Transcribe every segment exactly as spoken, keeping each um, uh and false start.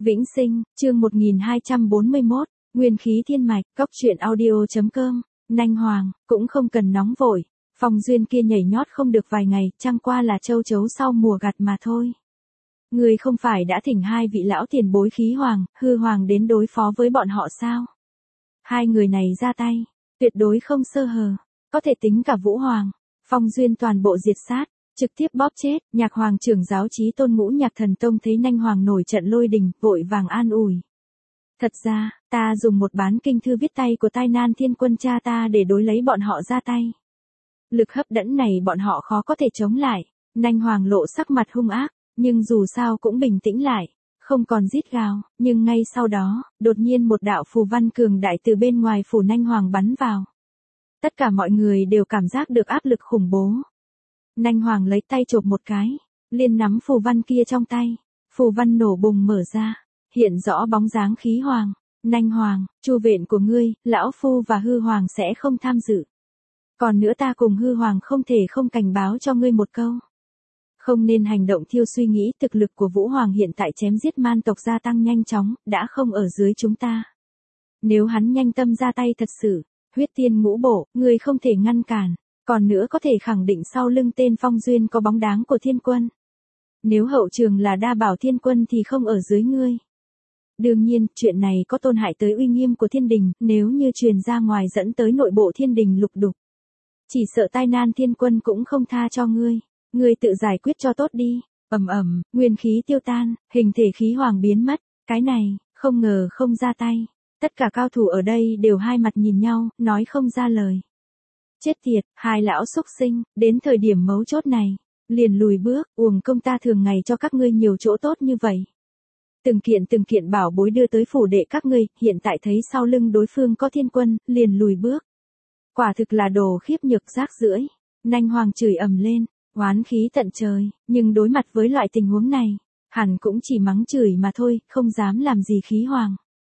Vĩnh Sinh, chương một nghìn hai trăm bốn mươi mốt, Nguyên khí thiên mạch, cốc truyện audio.com, Nanh Hoàng, cũng không cần nóng vội, Phong Duyên kia nhảy nhót không được vài ngày, chẳng qua là châu chấu sau mùa gặt mà thôi. Ngươi không phải đã thỉnh hai vị lão tiền bối khí hoàng, hư hoàng đến đối phó với bọn họ sao? Hai người này ra tay, tuyệt đối không sơ hở, có thể tính cả Vũ Hoàng, Phong Duyên toàn bộ diệt sát. Trực tiếp bóp chết, Nhạc Hoàng trưởng giáo Chí Tôn Ngũ Nhạc Thần Tông thấy Nanh Hoàng nổi trận lôi đình, vội vàng an ủi. Thật ra, ta dùng một bán kinh thư viết tay của Tai Nan Thiên Quân cha ta để đối lấy bọn họ ra tay. Lực hấp dẫn này bọn họ khó có thể chống lại. Nanh Hoàng lộ sắc mặt hung ác, nhưng dù sao cũng bình tĩnh lại, không còn rít gào, nhưng ngay sau đó, đột nhiên một đạo phù văn cường đại từ bên ngoài phủ Nanh Hoàng bắn vào. Tất cả mọi người đều cảm giác được áp lực khủng bố. Nanh Hoàng lấy tay chộp một cái, liền nắm phù văn kia trong tay, phù văn nổ bùng mở ra, hiện rõ bóng dáng khí hoàng. Nanh Hoàng, chu viện của ngươi, lão phu và hư hoàng sẽ không tham dự. Còn nữa ta cùng hư hoàng không thể không cảnh báo cho ngươi một câu. Không nên hành động thiêu suy nghĩ, thực lực của Vũ Hoàng hiện tại chém giết man tộc gia tăng nhanh chóng, đã không ở dưới chúng ta. Nếu hắn nhanh tâm ra tay thật sự, huyết tiên ngũ bổ, ngươi không thể ngăn cản. Còn nữa có thể khẳng định sau lưng tên Phong Duyên có bóng dáng của Thiên Quân. Nếu hậu trường là đa bảo Thiên Quân thì không ở dưới ngươi. Đương nhiên, chuyện này có tổn hại tới uy nghiêm của thiên đình, nếu như truyền ra ngoài dẫn tới nội bộ thiên đình lục đục. Chỉ sợ Tai Nan Thiên Quân cũng không tha cho ngươi. Ngươi tự giải quyết cho tốt đi. Ầm ầm, nguyên khí tiêu tan, hình thể khí hoàng biến mất. Cái này, không ngờ không ra tay. Tất cả cao thủ ở đây đều hai mặt nhìn nhau, nói không ra lời. Chết tiệt, hai lão xúc sinh, đến thời điểm mấu chốt này, liền lùi bước, uổng công ta thường ngày cho các ngươi nhiều chỗ tốt như vậy. Từng kiện từng kiện bảo bối đưa tới phủ đệ các ngươi, hiện tại thấy sau lưng đối phương có Thiên Quân, liền lùi bước. Quả thực là đồ khiếp nhược rác rưởi. Nanh Hoàng chửi ầm lên, oán khí tận trời, nhưng đối mặt với loại tình huống này, hẳn cũng chỉ mắng chửi mà thôi, không dám làm gì khí hoàng.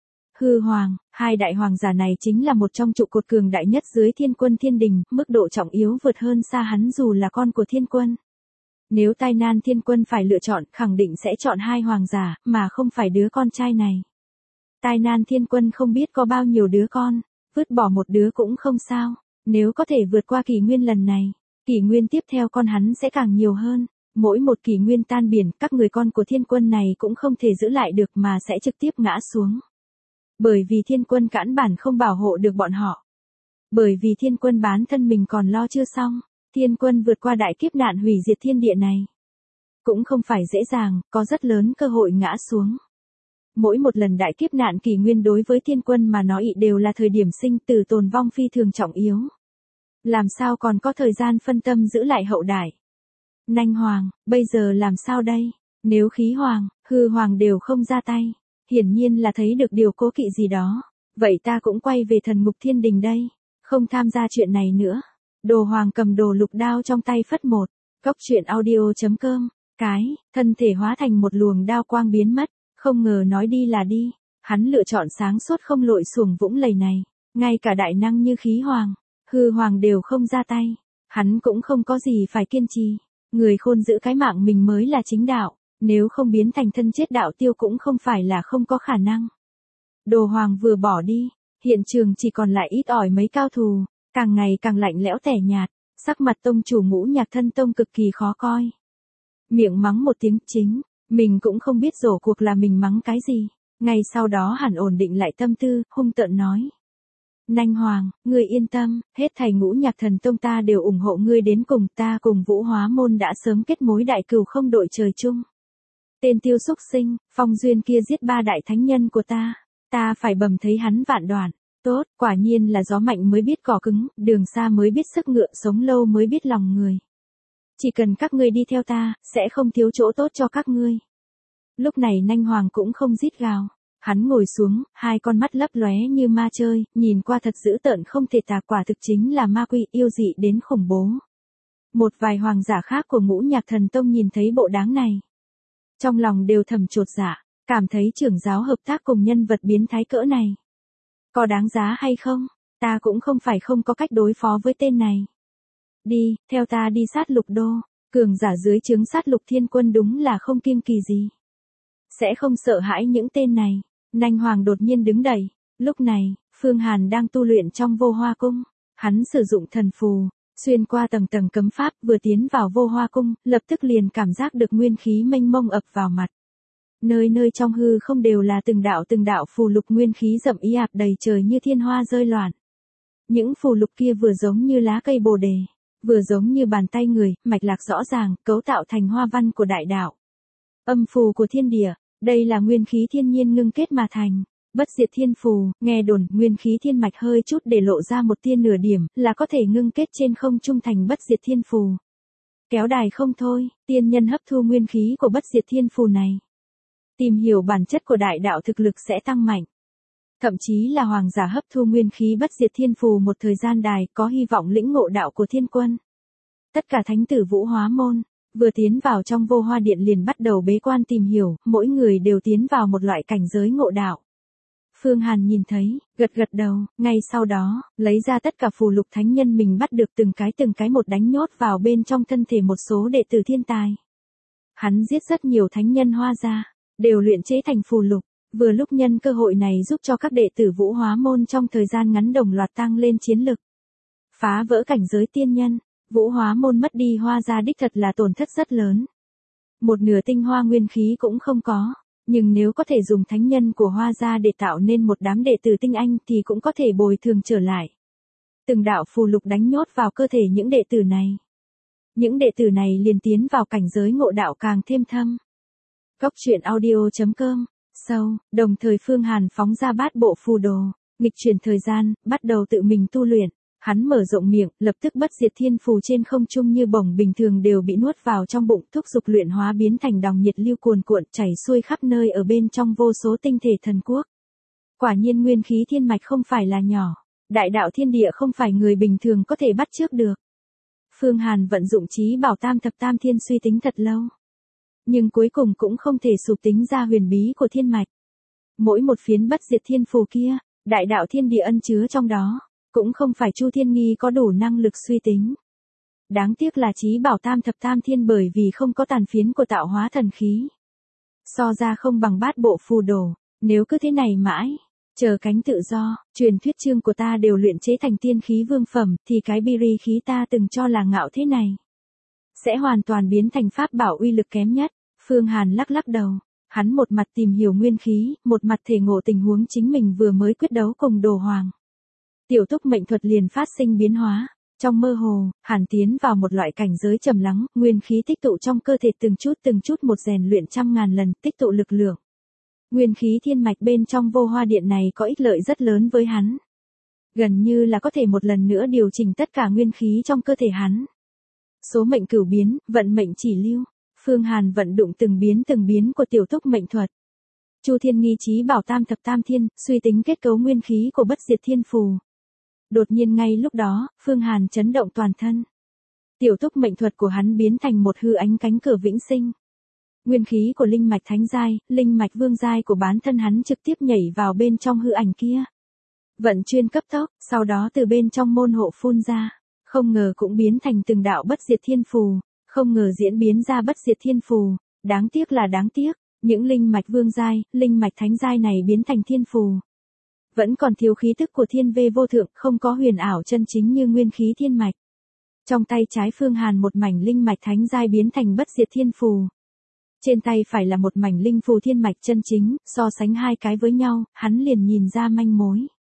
Hư hoàng, hai đại hoàng giả này chính là một trong trụ cột cường đại nhất dưới Thiên Quân thiên đình, mức độ trọng yếu vượt hơn xa hắn dù là con của Thiên Quân. Nếu Tai Nan Thiên Quân phải lựa chọn, khẳng định sẽ chọn hai hoàng giả, mà không phải đứa con trai này. Tai Nan Thiên Quân không biết có bao nhiêu đứa con, vứt bỏ một đứa cũng không sao, nếu có thể vượt qua kỷ nguyên lần này, kỷ nguyên tiếp theo con hắn sẽ càng nhiều hơn. Mỗi một kỷ nguyên tan biển, các người con của Thiên Quân này cũng không thể giữ lại được mà sẽ trực tiếp ngã xuống. Bởi vì Thiên Quân cản bản không bảo hộ được bọn họ. Bởi vì Thiên Quân bán thân mình còn lo chưa xong, Thiên Quân vượt qua đại kiếp nạn hủy diệt thiên địa này. Cũng không phải dễ dàng, có rất lớn cơ hội ngã xuống. Mỗi một lần đại kiếp nạn kỷ nguyên đối với Thiên Quân mà nói đều là thời điểm sinh tử tồn vong phi thường trọng yếu. Làm sao còn có thời gian phân tâm giữ lại hậu đại. Nanh Hoàng, bây giờ làm sao đây? Nếu khí hoàng, hư hoàng đều không ra tay. Hiển nhiên là thấy được điều cố kỵ gì đó. Vậy ta cũng quay về thần ngục thiên đình đây. Không tham gia chuyện này nữa. Đồ hoàng cầm đồ lục đao trong tay phất một. Cốc truyện audio.com. Cái, thân thể hóa thành một luồng đao quang biến mất. Không ngờ nói đi là đi. Hắn lựa chọn sáng suốt không lội xuồng vũng lầy này. Ngay cả đại năng như khí hoàng, hư hoàng đều không ra tay. Hắn cũng không có gì phải kiên trì. Người khôn giữ cái mạng mình mới là chính đạo. Nếu không biến thành thân chết đạo tiêu cũng không phải là không có khả năng. Đồ hoàng vừa bỏ đi, hiện trường chỉ còn lại ít ỏi mấy cao thủ, càng ngày càng lạnh lẽo tẻ nhạt, sắc mặt tông chủ Ngũ Nhạc Thân Tông cực kỳ khó coi. Miệng mắng một tiếng chính, mình cũng không biết rổ cuộc là mình mắng cái gì, ngay sau đó hẳn ổn định lại tâm tư, hung tợn nói. Nanh Hoàng, ngươi yên tâm, hết thảy Ngũ Nhạc Thần Tông ta đều ủng hộ ngươi đến cùng, ta cùng Vũ Hóa Môn đã sớm kết mối đại cừu không đội trời chung. Tên tiêu xúc sinh, Phong Duyên kia giết ba đại thánh nhân của ta, ta phải bầm thấy hắn vạn đoạn. Tốt, quả nhiên là gió mạnh mới biết cỏ cứng, đường xa mới biết sức ngựa, sống lâu mới biết lòng người. Chỉ cần các ngươi đi theo ta, sẽ không thiếu chỗ tốt cho các ngươi. Lúc này Nanh Hoàng cũng không rít gào, hắn ngồi xuống, hai con mắt lấp lóe như ma chơi, nhìn qua thật dữ tợn không thể tả, quả thực chính là ma quỷ yêu dị đến khủng bố. Một vài hoàng giả khác của Ngũ Nhạc Thần Tông nhìn thấy bộ dáng này, trong lòng đều thầm chột dạ, cảm thấy trưởng giáo hợp tác cùng nhân vật biến thái cỡ này. Có đáng giá hay không? Ta cũng không phải không có cách đối phó với tên này. Đi, theo ta đi sát lục đô, cường giả dưới trướng sát lục thiên quân đúng là không kiêng kỳ gì. sẽ không sợ hãi những tên này. Nanh Hoàng đột nhiên đứng đẩy. Lúc này, Phương Hàn đang tu luyện trong Vô Hoa Cung. Hắn sử dụng thần phù, xuyên qua tầng tầng cấm pháp, vừa tiến vào Vô Hoa Cung, lập tức liền cảm giác được nguyên khí mênh mông ập vào mặt. Nơi nơi trong hư không đều là từng đạo từng đạo phù lục nguyên khí rậm ý ạp đầy trời như thiên hoa rơi loạn. Những phù lục kia vừa giống như lá cây bồ đề, vừa giống như bàn tay người, mạch lạc rõ ràng, cấu tạo thành hoa văn của đại đạo. Âm phù của thiên địa, đây là nguyên khí thiên nhiên ngưng kết mà thành. Bất diệt thiên phù, nghe đồn, nguyên khí thiên mạch hơi chút để lộ ra một tia nửa điểm, là có thể ngưng kết trên không trung thành bất diệt thiên phù. Kéo đài không thôi, tiên nhân hấp thu nguyên khí của bất diệt thiên phù này. Tìm hiểu bản chất của đại đạo thực lực sẽ tăng mạnh. Thậm chí là hoàng giả hấp thu nguyên khí bất diệt thiên phù một thời gian dài, có hy vọng lĩnh ngộ đạo của thiên quân. Tất cả thánh tử Vũ Hóa môn, vừa tiến vào trong Vô Hoa Điện liền bắt đầu bế quan tìm hiểu, mỗi người đều tiến vào một loại cảnh giới ngộ đạo. Phương Hàn nhìn thấy, gật gật đầu, ngay sau đó, lấy ra tất cả phù lục thánh nhân mình bắt được từng cái từng cái một đánh nhốt vào bên trong thân thể một số đệ tử thiên tài. Hắn giết rất nhiều thánh nhân Hoa gia, đều luyện chế thành phù lục, vừa lúc nhân cơ hội này giúp cho các đệ tử Vũ Hóa môn trong thời gian ngắn đồng loạt tăng lên chiến lực. Phá vỡ cảnh giới tiên nhân, Vũ Hóa môn mất đi Hoa gia đích thật là tổn thất rất lớn. Một nửa tinh hoa nguyên khí cũng không có. Nhưng nếu có thể dùng thánh nhân của Hoa gia để tạo nên một đám đệ tử tinh anh thì cũng có thể bồi thường trở lại. Từng đạo phù lục đánh nhốt vào cơ thể những đệ tử này. Những đệ tử này liền tiến vào cảnh giới ngộ đạo càng thêm thâm. Góc truyện audio chấm com, sâu, đồng thời Phương Hàn phóng ra bát bộ phù đồ, nghịch chuyển thời gian, bắt đầu tự mình tu luyện. Hắn mở rộng miệng, lập tức bất diệt thiên phù trên không trung như bổng bình thường đều bị nuốt vào trong bụng, thúc dục luyện hóa biến thành dòng nhiệt lưu cuồn cuộn chảy xuôi khắp nơi ở bên trong vô số tinh thể thần quốc. Quả nhiên nguyên khí thiên mạch không phải là nhỏ, đại đạo thiên địa không phải người bình thường có thể bắt chước được. Phương Hàn vận dụng trí bảo tam thập tam thiên suy tính thật lâu, nhưng cuối cùng cũng không thể sụp tính ra huyền bí của thiên mạch. Mỗi một phiến bất diệt thiên phù kia, đại đạo thiên địa ân chứa trong đó. Cũng không phải Chu Thiên Nghi có đủ năng lực suy tính. Đáng tiếc là trí bảo tam thập tam thiên bởi vì không có tàn phiến của tạo hóa thần khí. So ra không bằng bát bộ phù đồ, nếu cứ thế này mãi, chờ cánh tự do, truyền thuyết chương của ta đều luyện chế thành tiên khí vương phẩm, thì cái biri khí ta từng cho là ngạo thế này sẽ hoàn toàn biến thành pháp bảo uy lực kém nhất. Phương Hàn lắc lắc đầu, hắn một mặt tìm hiểu nguyên khí, một mặt thể ngộ tình huống chính mình vừa mới quyết đấu cùng Đồ Hoàng. Tiểu túc mệnh thuật liền phát sinh biến hóa, trong mơ hồ, Hàn tiến vào một loại cảnh giới trầm lắng, nguyên khí tích tụ trong cơ thể từng chút từng chút một rèn luyện trăm ngàn lần, tích tụ lực lượng. Nguyên khí thiên mạch bên trong Vô Hoa Điện này có ích lợi rất lớn với hắn. Gần như là có thể một lần nữa điều chỉnh tất cả nguyên khí trong cơ thể hắn. Số mệnh cửu biến, vận mệnh chỉ lưu, Phương Hàn vận dụng từng biến từng biến của tiểu túc mệnh thuật. Chu Thiên Nghi trí bảo tam thập tam thiên, suy tính kết cấu nguyên khí của bất diệt thiên phù. Đột nhiên ngay lúc đó, Phương Hàn chấn động toàn thân. Tiểu túc mệnh thuật của hắn biến thành một hư ánh cánh cửa vĩnh sinh. Nguyên khí của linh mạch thánh giai, linh mạch vương giai của bản thân hắn trực tiếp nhảy vào bên trong hư ảnh kia. Vận chuyên cấp tốc, sau đó từ bên trong môn hộ phun ra, không ngờ cũng biến thành từng đạo bất diệt thiên phù, không ngờ diễn biến ra bất diệt thiên phù, đáng tiếc là đáng tiếc, những linh mạch vương giai, linh mạch thánh giai này biến thành thiên phù. Vẫn còn thiếu khí tức của thiên vê vô thượng, không có huyền ảo chân chính như nguyên khí thiên mạch. Trong tay trái Phương Hàn một mảnh linh mạch thánh giai biến thành bất diệt thiên phù. Trên tay phải là một mảnh linh phù thiên mạch chân chính, so sánh hai cái với nhau, hắn liền nhìn ra manh mối.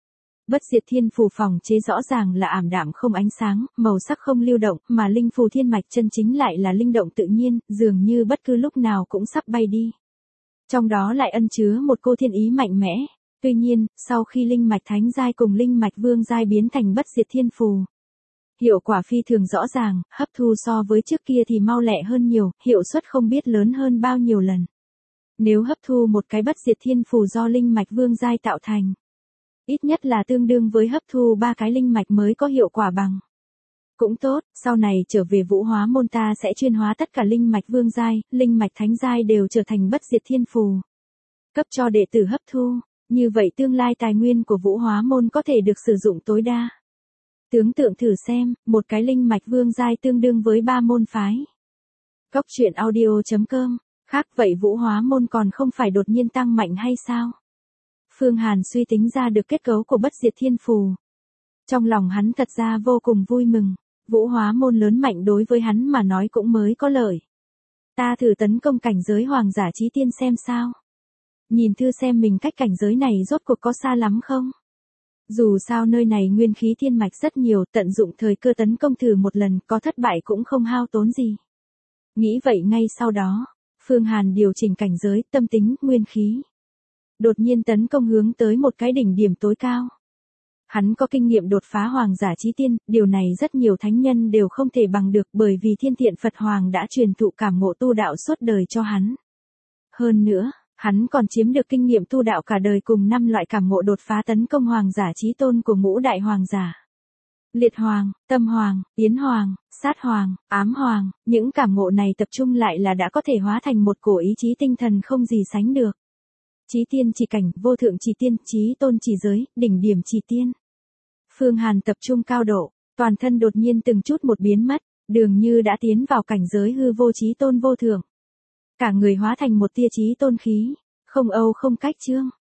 Bất diệt thiên phù phòng chế rõ ràng là ảm đạm không ánh sáng, màu sắc không lưu động, mà linh phù thiên mạch chân chính lại là linh động tự nhiên, dường như bất cứ lúc nào cũng sắp bay đi. Trong đó lại ẩn chứa một cô thiên ý mạnh mẽ. Tuy nhiên, sau khi linh mạch thánh giai cùng linh mạch vương giai biến thành bất diệt thiên phù, hiệu quả phi thường rõ ràng, hấp thu so với trước kia thì mau lẹ hơn nhiều, hiệu suất không biết lớn hơn bao nhiêu lần. Nếu hấp thu một cái bất diệt thiên phù do linh mạch vương giai tạo thành, ít nhất là tương đương với hấp thu ba cái linh mạch mới có hiệu quả bằng. Cũng tốt, sau này trở về Vũ Hóa môn ta sẽ chuyên hóa tất cả linh mạch vương giai, linh mạch thánh giai đều trở thành bất diệt thiên phù, cấp cho đệ tử hấp thu. Như vậy tương lai tài nguyên của Vũ Hóa môn có thể được sử dụng tối đa. Tưởng tượng thử xem, một cái linh mạch vương giai tương đương với ba môn phái. Góc truyện audio chấm com Khác vậy Vũ Hóa Môn còn không phải đột nhiên tăng mạnh hay sao? Phương Hàn suy tính ra được kết cấu của bất diệt thiên phù. Trong lòng hắn thật ra vô cùng vui mừng, Vũ Hóa Môn lớn mạnh đối với hắn mà nói cũng mới có lợi. Ta thử tấn công cảnh giới hoàng giả chí tiên xem sao. Nhìn thư xem mình cách cảnh giới này rốt cuộc có xa lắm không? Dù sao nơi này nguyên khí thiên mạch rất nhiều, tận dụng thời cơ tấn công thử một lần, có thất bại cũng không hao tốn gì. Nghĩ vậy ngay sau đó, Phương Hàn điều chỉnh cảnh giới, tâm tính, nguyên khí. Đột nhiên tấn công hướng tới một cái đỉnh điểm tối cao. Hắn có kinh nghiệm đột phá hoàng giả chí tiên, điều này rất nhiều thánh nhân đều không thể bằng được bởi vì Thiên Thiện Phật Hoàng đã truyền thụ cảm ngộ tu đạo suốt đời cho hắn. Hơn nữa, hắn còn chiếm được kinh nghiệm tu đạo cả đời cùng năm loại cảm ngộ đột phá tấn công hoàng giả chí tôn của ngũ đại hoàng giả. Liệt Hoàng, Tâm Hoàng, Yến Hoàng, Sát Hoàng, Ám Hoàng, những cảm ngộ này tập trung lại là đã có thể hóa thành một cổ ý chí tinh thần không gì sánh được. Chí tiên chỉ cảnh, vô thượng chỉ tiên, chí tôn chỉ giới, đỉnh điểm chỉ tiên. Phương Hàn tập trung cao độ, toàn thân đột nhiên từng chút một biến mất, dường như đã tiến vào cảnh giới hư vô chí tôn vô thượng. Cả người hóa thành một tia chí tôn khí, không âu không cách chương.